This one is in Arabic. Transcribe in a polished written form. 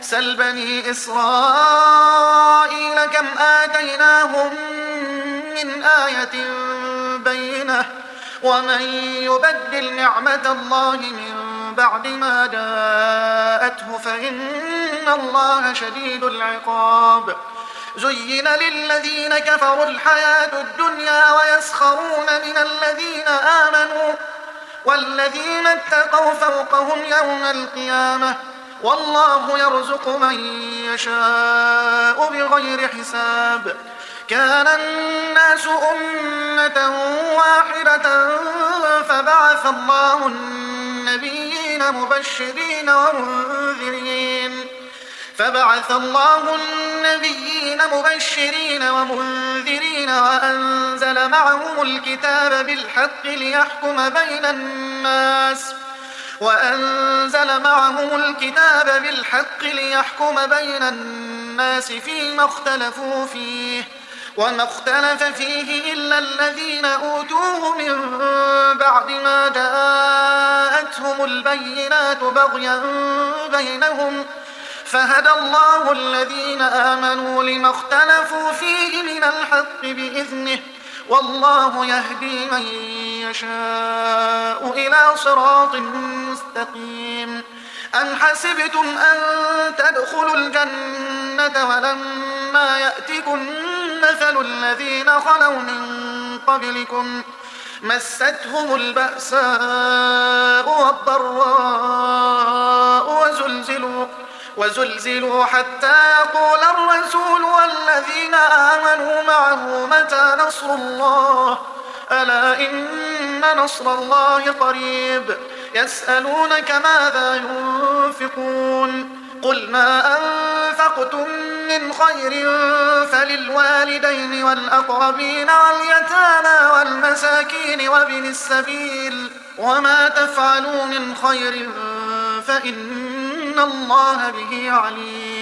سل بني إسرائيل كم آتيناهم من آية بينة ومن يبدل نعمة الله من بعد ما جاءته فإن الله شديد العقاب. زين للذين كفروا الحياة الدنيا ويسخرون من الذين آمنوا والذين اتقوا فوقهم يوم القيامة والله يرزق من يشاء بغير حساب. كان الناس أمة واحدة فبعث الله النبيين مبشرين ومنذرين وأنزل معهم الكتاب بالحق ليحكم بين الناس فيما اختلفوا فيه وما اختلف فيه إلا الذين أوتوه من بعد ما جاءتهم البينات بغيا بينهم فهدى الله الذين آمنوا لما اختلفوا فيه من الحق بإذنه والله يهدي من يشاء إلى صراط مستقيم. أم حسبتم أن تدخلوا الجنة ولما يأتكم مثل الذين خلوا من قبلكم مستهم البأساء والضراء وزلزلوا حتى يقول الرسول والذين آمنوا معه متى نصر الله ألا إن نصر الله قريب. يسألونك ماذا ينفقون قل ما أنفقتم من خير فللوالدين والأقربين واليتامى والمساكين وابن السبيل وما تفعلوا من خير فإن الله به عليم.